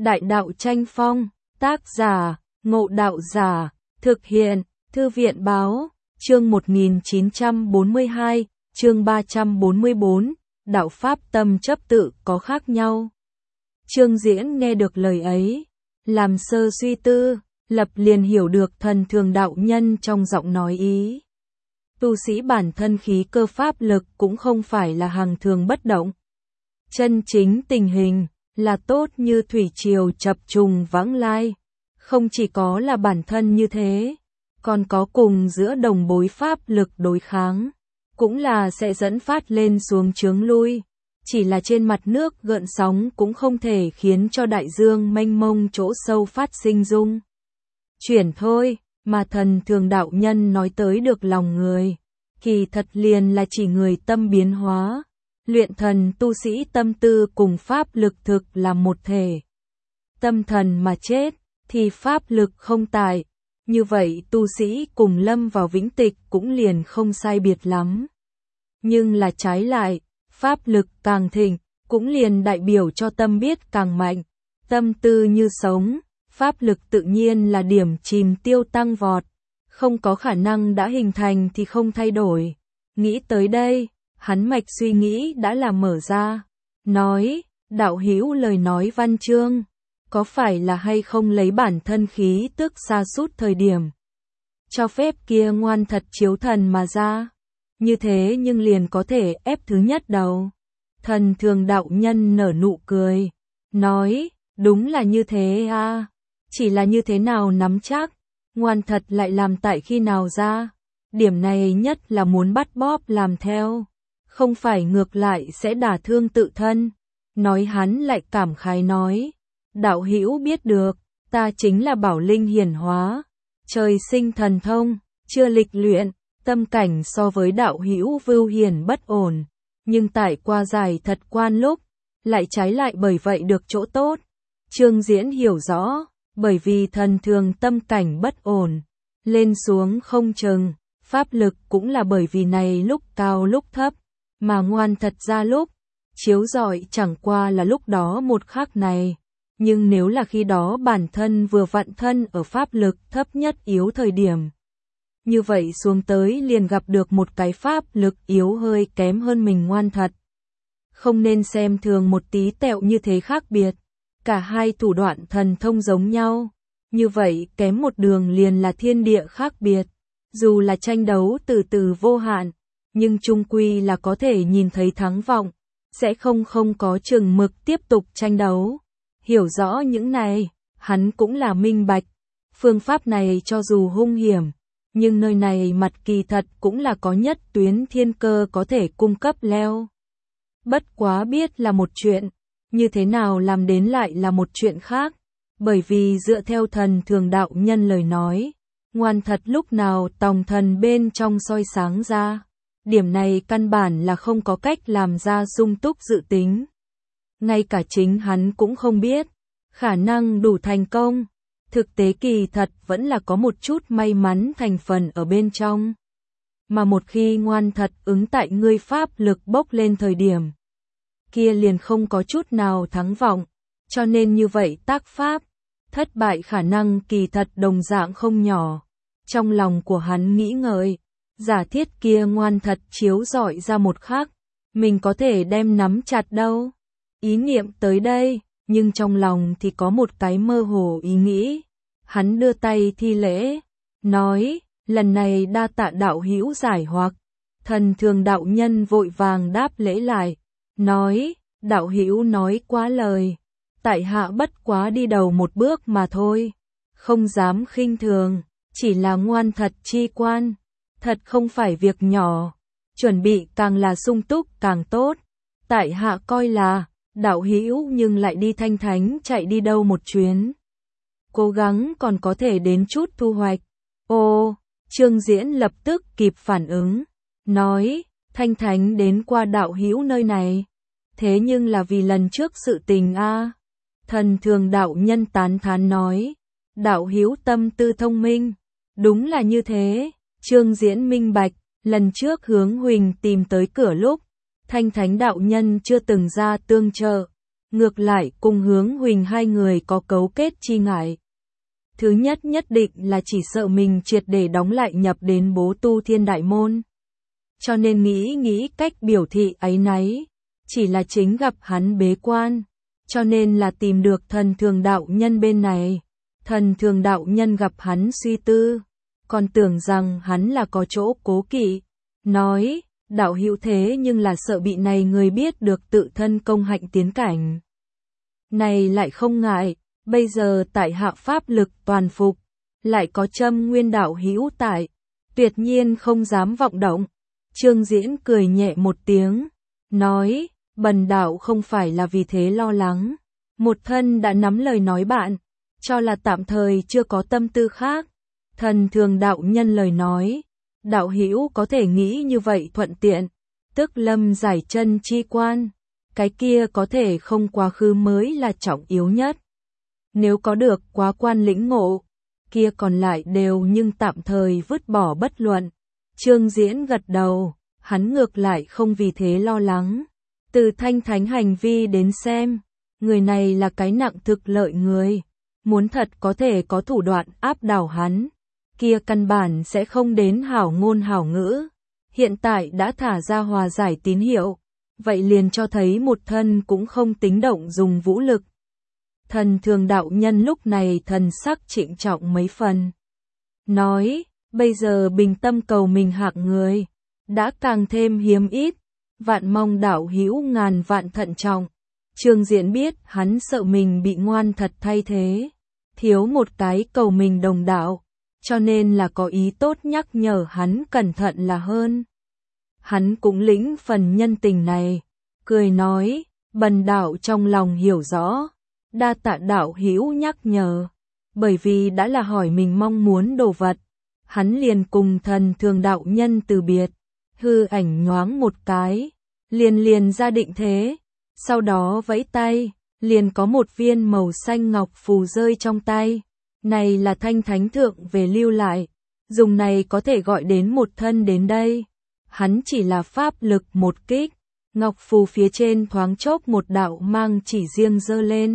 Đại đạo tranh phong, tác giả, Ngộ Đạo Giả, thực hiện, Thư viện báo, chương 1942, chương 344, đạo pháp tâm chấp tự có khác nhau. Trương Diễn nghe được lời ấy, làm sơ suy tư, lập liền hiểu được thần thường đạo nhân trong giọng nói ý. Tu sĩ bản thân khí cơ pháp lực cũng không phải là hàng thường bất động. Chân chính tình hình là tốt như thủy triều chập trùng vãng lai, không chỉ có là bản thân như thế, còn có cùng giữa đồng bối pháp lực đối kháng, cũng là sẽ dẫn phát lên xuống chướng lui, chỉ là trên mặt nước gợn sóng cũng không thể khiến cho đại dương mênh mông chỗ sâu phát sinh rung chuyển thôi, mà thần thường đạo nhân nói tới được lòng người, kỳ thật liền là chỉ người tâm biến hóa. Luyện thần tu sĩ tâm tư cùng pháp lực thực là một thể. Tâm thần mà chết, thì pháp lực không tại. Như vậy tu sĩ cùng lâm vào vĩnh tịch cũng liền không sai biệt lắm. Nhưng là trái lại, pháp lực càng thịnh, cũng liền đại biểu cho tâm biết càng mạnh. Tâm tư như sống, pháp lực tự nhiên là điểm chìm tiêu tăng vọt. Không có khả năng đã hình thành thì không thay đổi. Nghĩ tới đây, hắn mạch suy nghĩ đã là mở ra, nói, đạo hữu lời nói văn chương, có phải là hay không lấy bản thân khí tức sa sút thời điểm, cho phép kia ngoan thật chiếu thần mà ra, như thế nhưng liền có thể ép thứ nhất đầu. Thần thường đạo nhân nở nụ cười, nói, đúng là như thế à, chỉ là như thế nào nắm chắc, ngoan thật lại làm tại khi nào ra, điểm này nhất là muốn bắt bóp làm theo. Không phải ngược lại sẽ đả thương tự thân. Nói hắn lại cảm khái nói, đạo hữu biết được, ta chính là bảo linh hiển hóa, trời sinh thần thông, chưa lịch luyện, tâm cảnh so với đạo hữu vưu hiển bất ổn, nhưng tại qua giải thật quan lúc, lại trái lại bởi vậy được chỗ tốt. Trương Diễn hiểu rõ, bởi vì thần thường tâm cảnh bất ổn, lên xuống không chừng, pháp lực cũng là bởi vì này lúc cao lúc thấp. Mà ngoan thật ra lúc chiếu rọi chẳng qua là lúc đó một khắc này, nhưng nếu là khi đó bản thân vừa vặn thân ở pháp lực thấp nhất yếu thời điểm, như vậy xuống tới liền gặp được một cái pháp lực yếu hơi kém hơn mình ngoan thật. Không nên xem thường một tí tẹo như thế khác biệt, cả hai thủ đoạn thần thông giống nhau, như vậy kém một đường liền là thiên địa khác biệt, dù là tranh đấu từ từ vô hạn. Nhưng chung quy là có thể nhìn thấy thắng vọng, sẽ không có chừng mực tiếp tục tranh đấu. Hiểu rõ những này, hắn cũng là minh bạch. Phương pháp này cho dù hung hiểm, nhưng nơi này mặt kỳ thật cũng là có nhất tuyến thiên cơ có thể cung cấp leo. Bất quá biết là một chuyện, như thế nào làm đến lại là một chuyện khác. Bởi vì dựa theo thần thường đạo nhân lời nói, ngoan thật lúc nào tòng thần bên trong soi sáng ra. Điểm này căn bản là không có cách làm ra sung túc dự tính. Ngay cả chính hắn cũng không biết, khả năng đủ thành công. Thực tế kỳ thật vẫn là có một chút may mắn thành phần ở bên trong. Mà một khi ngoan thật ứng tại ngươi pháp lực bốc lên thời điểm, kia liền không có chút nào thắng vọng. Cho nên như vậy tác pháp, thất bại khả năng kỳ thật đồng dạng không nhỏ. Trong lòng của hắn nghĩ ngợi. Giả thiết kia ngoan thật chiếu rọi ra một khắc, mình có thể đem nắm chặt đâu. Ý niệm tới đây, nhưng trong lòng thì có một cái mơ hồ ý nghĩ. Hắn đưa tay thi lễ, nói, lần này đa tạ đạo hữu giải hoặc. Thần thường đạo nhân vội vàng đáp lễ lại, nói, đạo hữu nói quá lời, tại hạ bất quá đi đầu một bước mà thôi, không dám khinh thường, chỉ là ngoan thật chi quan. Thật không phải việc nhỏ, chuẩn bị càng là sung túc càng tốt. Tại hạ coi là, đạo hữu nhưng lại đi Thanh Thánh chạy đi đâu một chuyến. Cố gắng còn có thể đến chút thu hoạch. Ô, Trương Diễn lập tức kịp phản ứng, nói, Thanh Thánh đến qua đạo hữu nơi này. Thế nhưng là vì lần trước sự tình a. Thần thường đạo nhân tán thán nói, đạo hữu tâm tư thông minh, đúng là như thế. Trương Diễn minh bạch, lần trước hướng Huỳnh tìm tới cửa lúc, Thanh Thánh đạo nhân chưa từng ra tương trợ, ngược lại cùng Hướng Huỳnh hai người có cấu kết chi ngại. Thứ nhất nhất định là chỉ sợ mình triệt để đóng lại nhập đến Bố Tu Thiên Đại Môn. Cho nên nghĩ cách biểu thị áy náy, chỉ là chính gặp hắn bế quan, cho nên là tìm được Thần Thường đạo nhân bên này. Thần Thường đạo nhân gặp hắn suy tư, còn tưởng rằng hắn là có chỗ cố kỵ, nói, đạo hữu thế nhưng là sợ bị này người biết được tự thân công hạnh tiến cảnh. Này lại không ngại, bây giờ tại hạ pháp lực toàn phục, lại có Trâm Nguyên đạo hữu tại, tuyệt nhiên không dám vọng động. Trương Diễn cười nhẹ một tiếng, nói, bần đạo không phải là vì thế lo lắng, một thân đã nắm lời nói bạn, cho là tạm thời chưa có tâm tư khác. Thần Thường đạo nhân lời nói, đạo hữu có thể nghĩ như vậy thuận tiện, tức lâm giải chân chi quan, cái kia có thể không quá khứ mới là trọng yếu nhất. Nếu có được quá quan lĩnh ngộ, kia còn lại đều nhưng tạm thời vứt bỏ bất luận. Trương Diễn gật đầu, hắn ngược lại không vì thế lo lắng. Từ Thanh Thánh hành vi đến xem, người này là cái nặng thực lợi người, muốn thật có thể có thủ đoạn áp đảo hắn, kia căn bản sẽ không đến hảo ngôn hảo ngữ. Hiện tại đã thả ra hòa giải tín hiệu, vậy liền cho thấy một thân cũng không tính động dùng vũ lực. Thần Thường đạo nhân lúc này thần sắc trịnh trọng mấy phần, nói, bây giờ bình tâm cầu mình hạng người, đã càng thêm hiếm ít, vạn mong đạo hữu ngàn vạn thận trọng. Trương Diễn biết hắn sợ mình bị ngoan thật thay thế, thiếu một cái cầu mình đồng đạo, cho nên là có ý tốt nhắc nhở hắn cẩn thận là hơn. Hắn cũng lĩnh phần nhân tình này, cười nói, bần đạo trong lòng hiểu rõ, đa tạ đạo hữu nhắc nhở, bởi vì đã là hỏi mình mong muốn đồ vật, hắn liền cùng Thần Thường đạo nhân từ biệt, hư ảnh nhoáng một cái, liền ra định thế, sau đó vẫy tay, liền có một viên màu xanh ngọc phù rơi trong tay, này là Thanh Thánh thượng về lưu lại, dùng này có thể gọi đến một thân đến đây. Hắn chỉ là pháp lực một kích, ngọc phù phía trên thoáng chốc một đạo mang chỉ riêng dơ lên,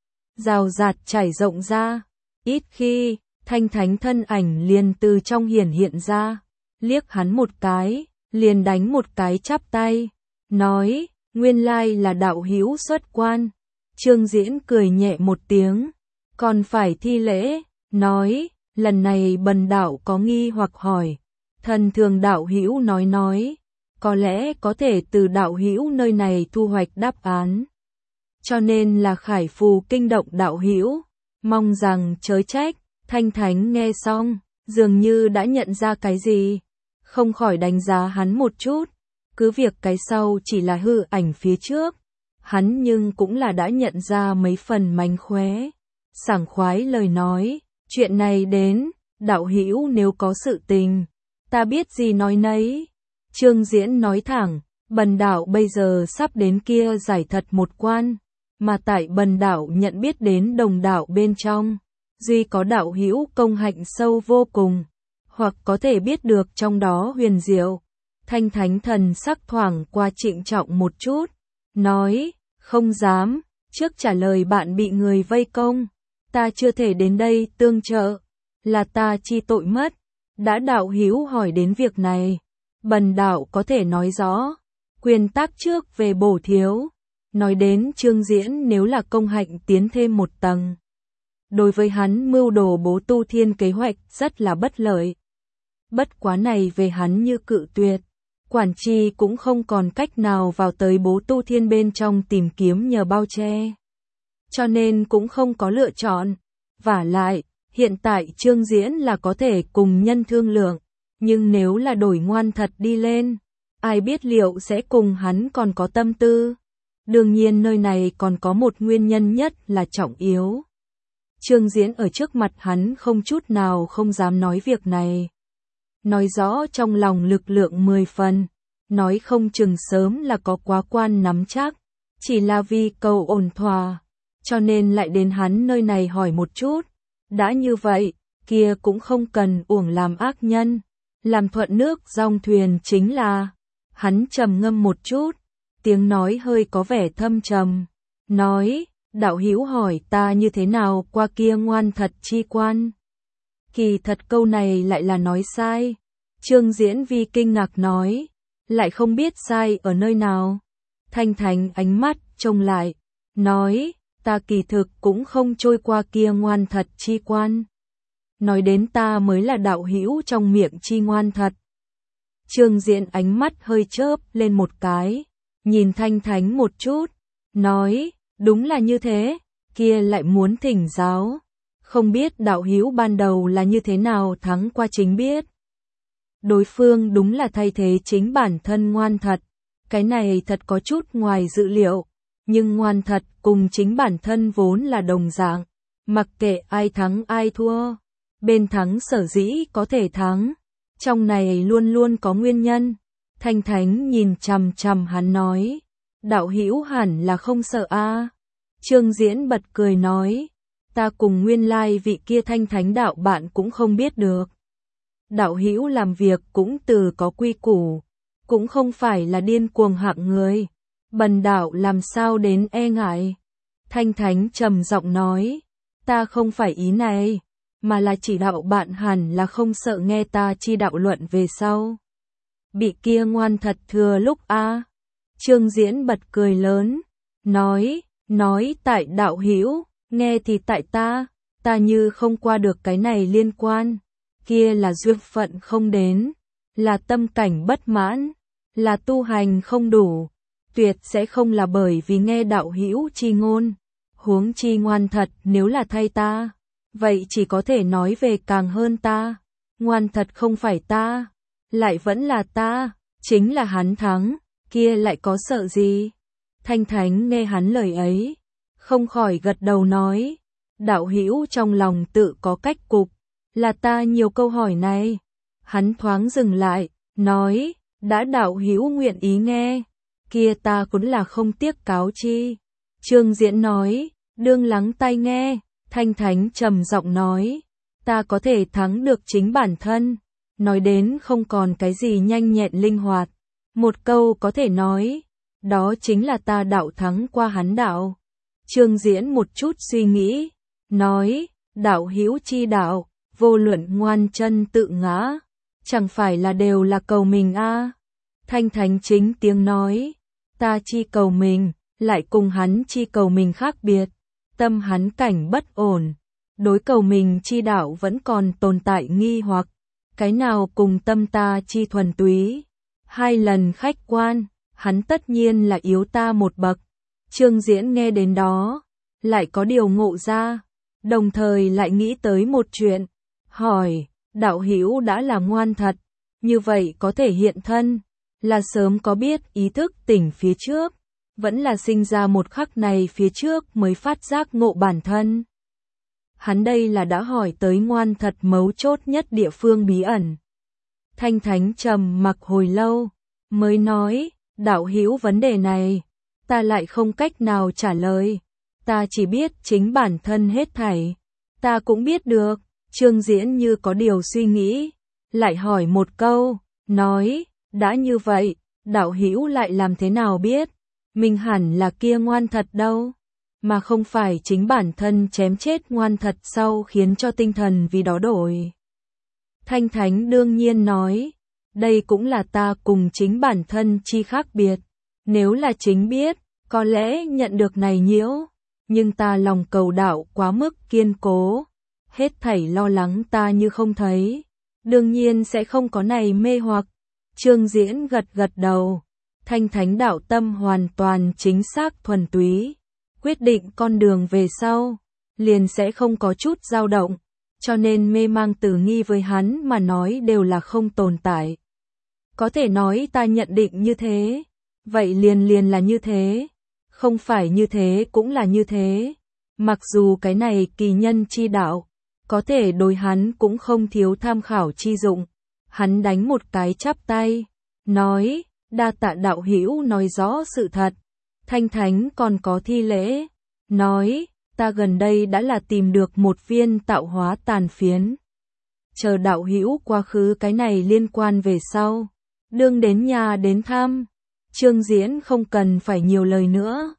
rào rạt trải rộng ra, ít khi, Thanh Thánh thân ảnh liền từ trong hiển hiện ra, liếc hắn một cái, liền đánh một cái chắp tay, nói, nguyên lai là đạo hữu xuất quan. Trương Diễn cười nhẹ một tiếng, còn phải thi lễ, nói, lần này bần đạo có nghi hoặc hỏi. Thần Thường đạo hữu nói, có lẽ có thể từ đạo hữu nơi này thu hoạch đáp án. Cho nên là khải phù kinh động đạo hữu, mong rằng chớ trách. Thanh Thánh nghe xong, dường như đã nhận ra cái gì, không khỏi đánh giá hắn một chút, cứ việc cái sau chỉ là hư ảnh phía trước, hắn nhưng cũng là đã nhận ra mấy phần mánh khóe, sảng khoái lời nói, chuyện này đến, đạo hữu nếu có sự tình, ta biết gì nói nấy. Trương Diễn nói thẳng, bần đạo bây giờ sắp đến kia giải thật một quan, mà tại bần đạo nhận biết đến đồng đạo bên trong, duy có đạo hữu công hạnh sâu vô cùng, hoặc có thể biết được trong đó huyền diệu. Thanh Thánh thần sắc thoảng qua trịnh trọng một chút, nói, không dám, trước trả lời bạn bị người vây công, ta chưa thể đến đây tương trợ, là ta chi tội mất. Đã đạo hữu hỏi đến việc này, bần đạo có thể nói rõ, quyền tác trước về bổ thiếu, nói đến Trương Diễn nếu là công hạnh tiến thêm một tầng. Đối với hắn mưu đồ Bố Tu Thiên kế hoạch rất là bất lợi. Bất quá này về hắn như cự tuyệt, quản tri cũng không còn cách nào vào tới Bố Tu Thiên bên trong tìm kiếm nhờ bao che. Cho nên cũng không có lựa chọn, vả lại, hiện tại Trương Diễn là có thể cùng nhân thương lượng, nhưng nếu là đổi ngoan thật đi lên, ai biết liệu sẽ cùng hắn còn có tâm tư. Đương nhiên nơi này còn có một nguyên nhân nhất là trọng yếu. Trương Diễn ở trước mặt hắn không chút nào không dám nói việc này. Nói rõ trong lòng lực lượng 10 phần, nói không chừng sớm là có quá quan nắm chắc, chỉ là vì cầu ổn thỏa, cho nên lại đến hắn nơi này hỏi một chút. Đã như vậy, kia cũng không cần uổng làm ác nhân, làm thuận nước dòng thuyền chính là. Hắn trầm ngâm một chút, tiếng nói hơi có vẻ thâm trầm, nói, đạo hữu hỏi ta như thế nào qua kia ngoan thật chi quan. Kỳ thật câu này lại là nói sai. Trương Diễn Vi kinh ngạc nói, lại không biết sai ở nơi nào. Thanh Thánh ánh mắt trông lại, nói, ta kỳ thực cũng không trôi qua kia ngoan thật chi quan. Nói đến ta mới là đạo hữu trong miệng chi ngoan thật. Trương Diễn ánh mắt hơi chớp lên một cái, nhìn Thanh Thánh một chút, nói, đúng là như thế, kia lại muốn thỉnh giáo. Không biết đạo hữu ban đầu là như thế nào thắng qua chính biết. Đối phương đúng là thay thế chính bản thân ngoan thật. Cái này thật có chút ngoài dự liệu. Nhưng ngoan thật cùng chính bản thân vốn là đồng dạng. Mặc kệ ai thắng ai thua. Bên thắng sở dĩ có thể thắng. Trong này luôn luôn có nguyên nhân. Thanh Thánh nhìn chằm chằm hắn nói. Đạo hữu hẳn là không sợ a. Trương Diễn bật cười nói. Ta cùng nguyên lai vị kia Thanh Thánh đạo bạn cũng không biết được. Đạo hữu làm việc cũng từ có quy củ, cũng không phải là điên cuồng hạng người. Bần đạo làm sao đến e ngại. Thanh Thánh trầm giọng nói, ta không phải ý này, mà là chỉ đạo bạn hẳn là không sợ nghe ta chi đạo luận về sau. Bị kia ngoan thật thừa lúc a. Trương Diễn bật cười lớn, nói tại đạo hữu, nghe thì tại ta như không qua được cái này liên quan. Kia là duyên phận không đến, là tâm cảnh bất mãn, là tu hành không đủ, tuyệt sẽ không là bởi vì nghe đạo hữu chi ngôn. Huống chi ngoan thật nếu là thay ta, vậy chỉ có thể nói về càng hơn ta. Ngoan thật không phải ta, lại vẫn là ta, chính là hắn thắng, kia lại có sợ gì. Thanh Thánh nghe hắn lời ấy, không khỏi gật đầu nói, đạo hữu trong lòng tự có cách cục. Là ta nhiều câu hỏi này. Hắn thoáng dừng lại, nói, đã đạo hữu nguyện ý nghe, kia ta cũng là không tiếc cáo chi. Trương Diễn nói, đương lắng tai nghe. Thanh Thánh trầm giọng nói, ta có thể thắng được chính bản thân. Nói đến không còn cái gì nhanh nhẹn linh hoạt. Một câu có thể nói, đó chính là ta đạo thắng qua hắn đạo. Trương Diễn một chút suy nghĩ, nói, đạo hữu chi đạo. Vô luận ngoan chân tự ngã, chẳng phải là đều là cầu mình a. Thanh Thánh chính tiếng nói, ta chi cầu mình, lại cùng hắn chi cầu mình khác biệt. Tâm hắn cảnh bất ổn, đối cầu mình chi đạo vẫn còn tồn tại nghi hoặc. Cái nào cùng tâm ta chi thuần túy. Hai lần khách quan, hắn tất nhiên là yếu ta một bậc. Trương Diễn nghe đến đó, lại có điều ngộ ra, đồng thời lại nghĩ tới một chuyện. Hỏi, đạo hữu đã là ngoan thật, như vậy có thể hiện thân, là sớm có biết ý thức tỉnh phía trước, vẫn là sinh ra một khắc này phía trước mới phát giác ngộ bản thân. Hắn đây là đã hỏi tới ngoan thật mấu chốt nhất địa phương bí ẩn. Thanh Thánh trầm mặc hồi lâu, mới nói, đạo hữu vấn đề này, ta lại không cách nào trả lời, ta chỉ biết chính bản thân hết thảy, ta cũng biết được. Trương Diễn như có điều suy nghĩ, lại hỏi một câu, nói, đã như vậy, đạo hữu lại làm thế nào biết, mình hẳn là kia ngoan thật đâu, mà không phải chính bản thân chém chết ngoan thật sau khiến cho tinh thần vì đó đổi. Thanh Thánh đương nhiên nói, đây cũng là ta cùng chính bản thân chi khác biệt, nếu là chính biết, có lẽ nhận được này nhiễu, nhưng ta lòng cầu đạo quá mức kiên cố. Hết thảy lo lắng ta như không thấy, đương nhiên sẽ không có này mê hoặc. Trương Diễn gật đầu, Thanh Thánh đạo tâm hoàn toàn chính xác thuần túy, quyết định con đường về sau, liền sẽ không có chút dao động, cho nên mê mang tử nghi với hắn mà nói đều là không tồn tại. Có thể nói ta nhận định như thế, vậy liền là như thế, không phải như thế cũng là như thế, mặc dù cái này kỳ nhân chi đạo. Có thể đối hắn cũng không thiếu tham khảo chi dụng. Hắn đánh một cái chắp tay, nói, đa tạ đạo hữu nói rõ sự thật. Thanh Thánh còn có thi lễ, nói, ta gần đây đã là tìm được một viên tạo hóa tàn phiến. Chờ đạo hữu quá khứ cái này liên quan về sau, đương đến nhà đến thăm. Trương Diễn không cần phải nhiều lời nữa,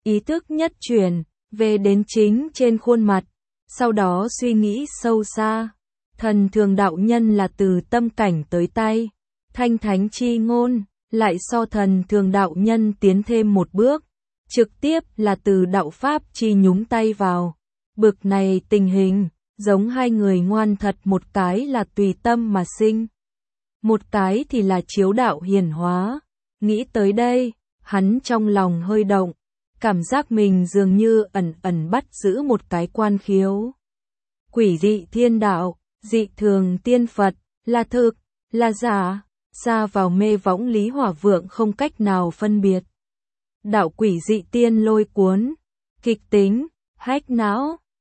ý thức nhất chuyển, về đến chính trên khuôn mặt, sau đó suy nghĩ sâu xa. Thần thường đạo nhân là từ tâm cảnh tới tay, thanh thánh chi ngôn, lại so thần thường đạo nhân tiến thêm một bước, trực tiếp là từ đạo pháp chi nhúng tay vào. Bực này tình hình, giống hai người ngoan thật, một cái là tùy tâm mà sinh, một cái thì là chiếu đạo hiển hóa. Nghĩ tới đây, hắn trong lòng hơi động, cảm giác mình dường như ẩn ẩn bắt giữ một cái quan khiếu. Quỷ dị thiên đạo, dị thường tiên Phật, là thực, là giả, xa vào mê võng Lý Hỏa Vượng không cách nào phân biệt. Đạo quỷ dị tiên lôi cuốn, kịch tính, hách não,